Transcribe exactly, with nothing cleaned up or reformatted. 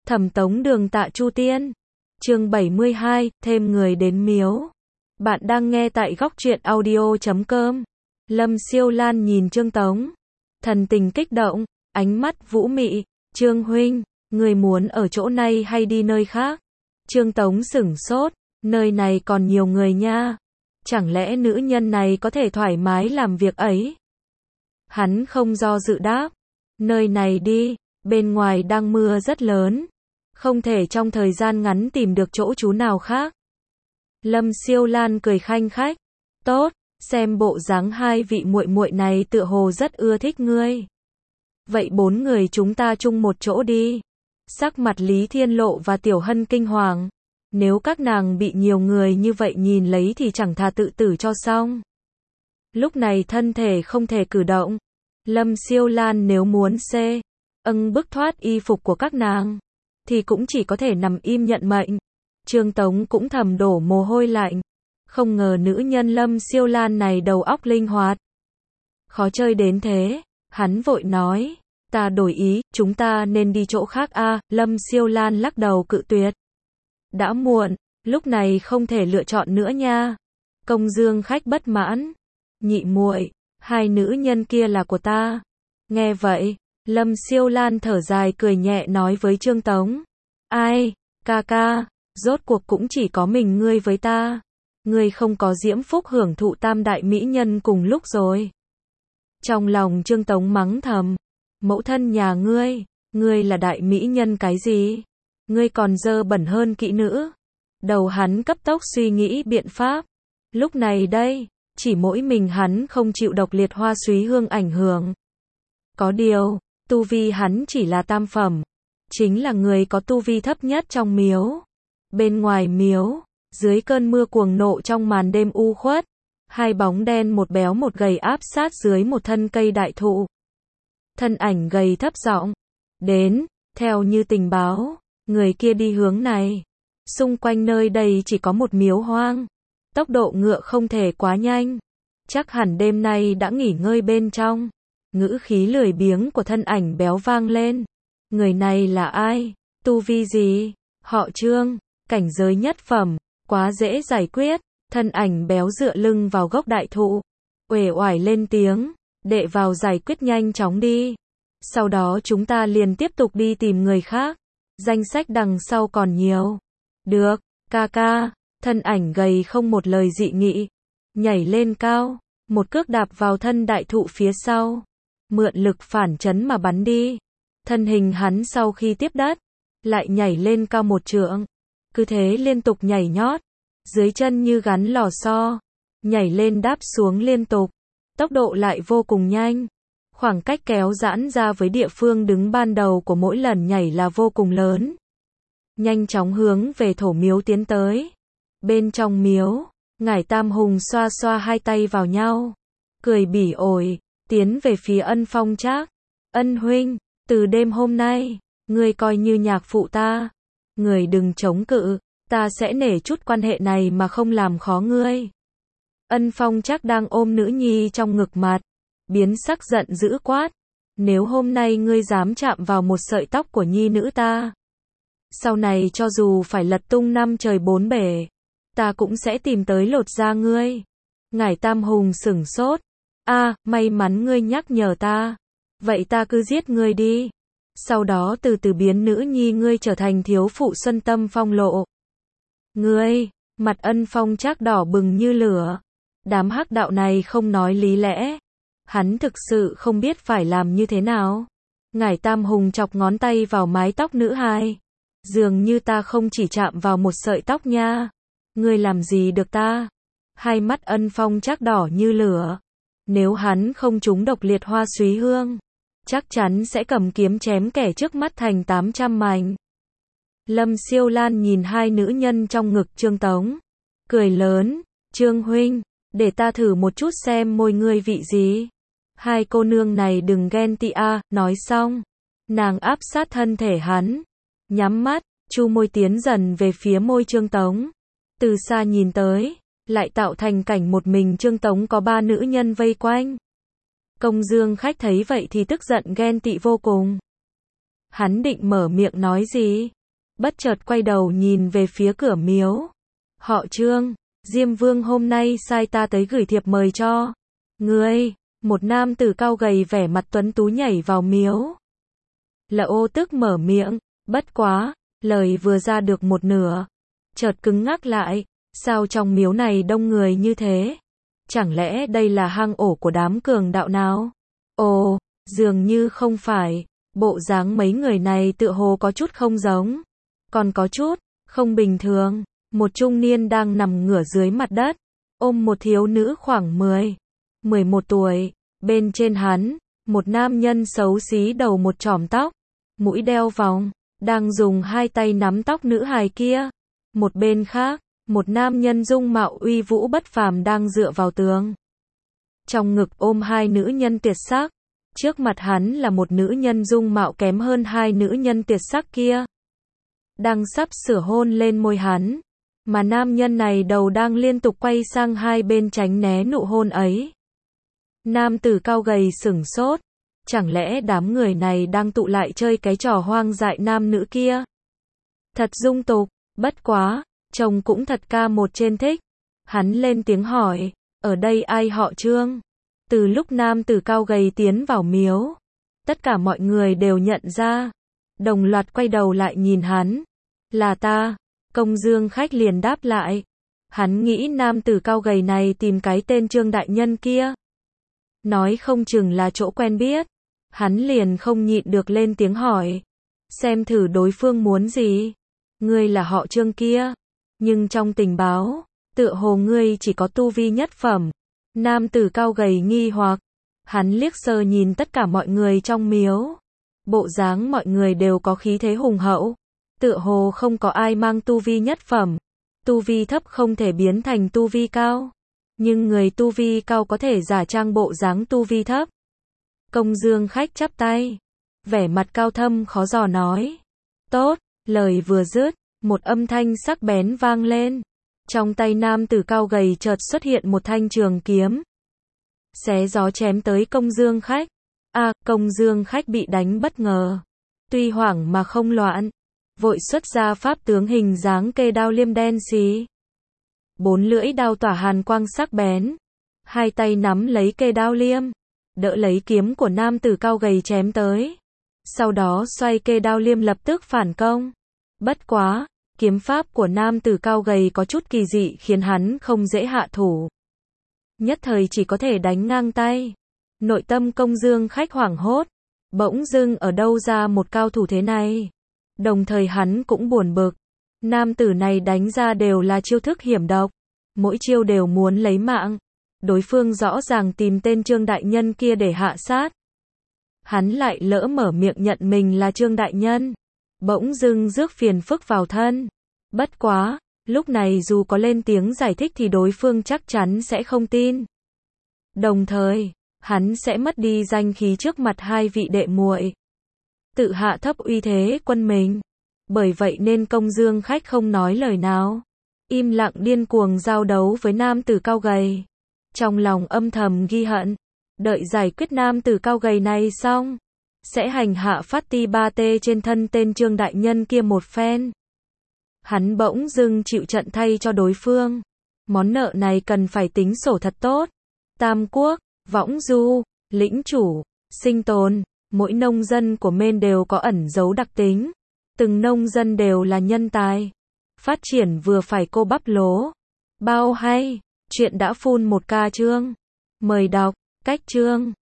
Thẩm Tống Đường tạ Chu Tiên. Chương bảy mươi hai, thêm người đến miếu. Bạn đang nghe tại góc truyện audio chấm com. Lâm Siêu Lan nhìn Trương Tống, thần tình kích động, ánh mắt vũ mị. Trương huynh, người muốn ở chỗ này hay đi nơi khác? Trương Tống sửng sốt, nơi này còn nhiều người nha. Chẳng lẽ nữ nhân này có thể thoải mái làm việc ấy? Hắn không do dự đáp, nơi này đi, bên ngoài đang mưa rất lớn, không thể trong thời gian ngắn tìm được chỗ trú nào khác. Lâm Siêu Lan cười khanh khách, tốt, xem bộ dáng hai vị muội muội này tựa hồ rất ưa thích ngươi. Vậy bốn người chúng ta chung một chỗ đi. Sắc mặt Lý Thiên Lộ và Tiểu Hân kinh hoàng, nếu các nàng bị nhiều người như vậy nhìn lấy thì chẳng thà tự tử cho xong. Lúc này thân thể không thể cử động, Lâm Siêu Lan nếu muốn xê âng bức thoát y phục của các nàng, thì cũng chỉ có thể nằm im nhận mệnh. Trương Tống cũng thầm đổ mồ hôi lạnh, không ngờ nữ nhân Lâm Siêu Lan này đầu óc linh hoạt, khó chơi đến thế. Hắn vội nói, ta đổi ý, chúng ta nên đi chỗ khác a. À, Lâm Siêu Lan lắc đầu cự tuyệt. Đã muộn, lúc này không thể lựa chọn nữa nha. Công Dương khách bất mãn, nhị muội, hai nữ nhân kia là của ta. Nghe vậy, Lâm Siêu Lan thở dài cười nhẹ nói với Trương Tống, ai, ca ca, rốt cuộc cũng chỉ có mình ngươi với ta. Ngươi không có diễm phúc hưởng thụ tam đại mỹ nhân cùng lúc rồi. Trong lòng Trương Tống mắng thầm, mẫu thân nhà ngươi, ngươi là đại mỹ nhân cái gì? Ngươi còn dơ bẩn hơn kỹ nữ. Đầu hắn cấp tốc suy nghĩ biện pháp. Lúc này đây, chỉ mỗi mình hắn không chịu độc liệt hoa súy hương ảnh hưởng. Có điều, tu vi hắn chỉ là tam phẩm, chính là người có tu vi thấp nhất trong miếu. Bên ngoài miếu, dưới cơn mưa cuồng nộ trong màn đêm u khuất, hai bóng đen một béo một gầy áp sát dưới một thân cây đại thụ. Thân ảnh gầy thấp giọng, đến, theo như tình báo, người kia đi hướng này. Xung quanh nơi đây chỉ có một miếu hoang, tốc độ ngựa không thể quá nhanh, chắc hẳn đêm nay đã nghỉ ngơi bên trong. Ngữ khí lười biếng của thân ảnh béo vang lên. Người này là ai? Tu vi gì? Họ Trương, cảnh giới nhất phẩm, quá dễ giải quyết. Thân ảnh béo dựa lưng vào gốc đại thụ, uể oải lên tiếng, đệ vào giải quyết nhanh chóng đi. Sau đó chúng ta liền tiếp tục đi tìm người khác. Danh sách đằng sau còn nhiều. Được, ca ca. Thân ảnh gầy không một lời dị nghị, nhảy lên cao, một cước đạp vào thân đại thụ phía sau, mượn lực phản chấn mà bắn đi. Thân hình hắn sau khi tiếp đất, lại nhảy lên cao một trượng, cứ thế liên tục nhảy nhót, dưới chân như gắn lò xo, nhảy lên đáp xuống liên tục, tốc độ lại vô cùng nhanh. Khoảng cách kéo giãn ra với địa phương đứng ban đầu của mỗi lần nhảy là vô cùng lớn. Nhanh chóng hướng về thổ miếu tiến tới. Bên trong miếu, Ngải Tam Hùng xoa xoa hai tay vào nhau, cười bỉ ổi, tiến về phía Ân Phong Trác. Ân huynh, từ đêm hôm nay, ngươi coi như nhạc phụ ta. Người đừng chống cự, ta sẽ nể chút quan hệ này mà không làm khó ngươi. Ân Phong Trác đang ôm nữ nhi trong ngực mặt, biến sắc giận dữ quát, nếu hôm nay ngươi dám chạm vào một sợi tóc của nhi nữ ta, sau này cho dù phải lật tung năm trời bốn bể, ta cũng sẽ tìm tới lột da ngươi. Ngải Tam Hùng sửng sốt, a, à, may mắn ngươi nhắc nhở ta, vậy ta cứ giết ngươi đi, sau đó từ từ biến nữ nhi ngươi trở thành thiếu phụ xuân tâm phong lộ. Ngươi, mặt Ân Phong Trác đỏ bừng như lửa, đám hắc đạo này không nói lý lẽ, hắn thực sự không biết phải làm như thế nào. Ngải Tam Hùng chọc ngón tay vào mái tóc nữ hài, dường như ta không chỉ chạm vào một sợi tóc nha, ngươi làm gì được ta. Hai mắt Ân Phong Trác đỏ như lửa, nếu hắn không trúng độc liệt hoa súy hương, chắc chắn sẽ cầm kiếm chém kẻ trước mắt thành tám trăm mảnh. Lâm Siêu Lan nhìn hai nữ nhân trong ngực Trương Tống, cười lớn, Trương huynh, để ta thử một chút xem môi ngươi vị gì. Hai cô nương này đừng ghen tị a. Nói xong, nàng áp sát thân thể hắn, nhắm mắt, chu môi tiến dần về phía môi Trương Tống. Từ xa nhìn tới, lại tạo thành cảnh một mình Trương Tống có ba nữ nhân vây quanh. Công Dương khách thấy vậy thì tức giận ghen tị vô cùng. Hắn định mở miệng nói gì, bất chợt quay đầu nhìn về phía cửa miếu. Họ Trương, Diêm Vương hôm nay sai ta tới gửi thiệp mời cho ngươi. Một nam tử cao gầy vẻ mặt tuấn tú nhảy vào miếu. Lã Ô tức mở miệng, bất quá, lời vừa ra được một nửa, chợt cứng ngắc lại, sao trong miếu này đông người như thế? Chẳng lẽ đây là hang ổ của đám cường đạo nào? Ồ, dường như không phải, bộ dáng mấy người này tựa hồ có chút không giống, còn có chút không bình thường. Một trung niên đang nằm ngửa dưới mặt đất, ôm một thiếu nữ khoảng mười, mười một tuổi, bên trên hắn, một nam nhân xấu xí đầu một chòm tóc, mũi đeo vòng, đang dùng hai tay nắm tóc nữ hài kia. Một bên khác, một nam nhân dung mạo uy vũ bất phàm đang dựa vào tường, trong ngực ôm hai nữ nhân tuyệt sắc. Trước mặt hắn là một nữ nhân dung mạo kém hơn hai nữ nhân tuyệt sắc kia, đang sắp sửa hôn lên môi hắn, mà nam nhân này đầu đang liên tục quay sang hai bên tránh né nụ hôn ấy. Nam tử cao gầy sửng sốt, chẳng lẽ đám người này đang tụ lại chơi cái trò hoang dại nam nữ kia? Thật dung tục, bất quá, trông cũng thật ca một trên thích. Hắn lên tiếng hỏi, ở đây ai họ Trương? Từ lúc nam tử cao gầy tiến vào miếu, tất cả mọi người đều nhận ra, đồng loạt quay đầu lại nhìn hắn. Là ta. Công Dương Khách liền đáp lại. Hắn nghĩ nam tử cao gầy này tìm cái tên Trương đại nhân kia, nói không chừng là chỗ quen biết. Hắn liền không nhịn được lên tiếng hỏi, xem thử đối phương muốn gì. Ngươi là họ Trương kia, nhưng trong tình báo, tựa hồ ngươi chỉ có tu vi nhất phẩm. Nam tử cao gầy nghi hoặc, hắn liếc sơ nhìn tất cả mọi người trong miếu. Bộ dáng mọi người đều có khí thế hùng hậu, tựa hồ không có ai mang tu vi nhất phẩm. Tu vi thấp không thể biến thành tu vi cao, nhưng người tu vi cao có thể giả trang bộ dáng tu vi thấp. Công Dương Khách chắp tay, vẻ mặt cao thâm khó dò nói. Tốt, lời vừa dứt, một âm thanh sắc bén vang lên. Trong tay nam tử cao gầy chợt xuất hiện một thanh trường kiếm, xé gió chém tới Công Dương Khách. A, à, Công Dương Khách bị đánh bất ngờ, tuy hoảng mà không loạn, vội xuất ra pháp tướng hình dáng kê đao liêm đen xí. Bốn lưỡi đao tỏa hàn quang sắc bén, hai tay nắm lấy kê đao liêm, đỡ lấy kiếm của nam tử cao gầy chém tới. Sau đó xoay kê đao liêm lập tức phản công. Bất quá, kiếm pháp của nam tử cao gầy có chút kỳ dị khiến hắn không dễ hạ thủ, nhất thời chỉ có thể đánh ngang tay. Nội tâm Công Dương Khách hoảng hốt, bỗng dưng ở đâu ra một cao thủ thế này. Đồng thời hắn cũng buồn bực, nam tử này đánh ra đều là chiêu thức hiểm độc, mỗi chiêu đều muốn lấy mạng. Đối phương rõ ràng tìm tên Trương đại nhân kia để hạ sát, hắn lại lỡ mở miệng nhận mình là Trương đại nhân, bỗng dưng rước phiền phức vào thân. Bất quá, lúc này dù có lên tiếng giải thích thì đối phương chắc chắn sẽ không tin. Đồng thời, hắn sẽ mất đi danh khí trước mặt hai vị đệ muội, tự hạ thấp uy thế quân mình. Bởi vậy nên Công Dương Khách không nói lời nào, im lặng điên cuồng giao đấu với nam tử cao gầy. Trong lòng âm thầm ghi hận, đợi giải quyết nam tử cao gầy này xong, sẽ hành hạ phát ti ba tê trên thân tên Trương đại nhân kia một phen. Hắn bỗng dưng chịu trận thay cho đối phương, món nợ này cần phải tính sổ thật tốt. Tam Quốc, Võng Du, Lĩnh Chủ, Sinh Tồn, mỗi nông dân của Mên đều có ẩn giấu đặc tính. Từng nông dân đều là nhân tài, phát triển vừa phải cô bắp lố. Bao hay, chuyện đã phun một ca chương. Mời đọc, cách chương.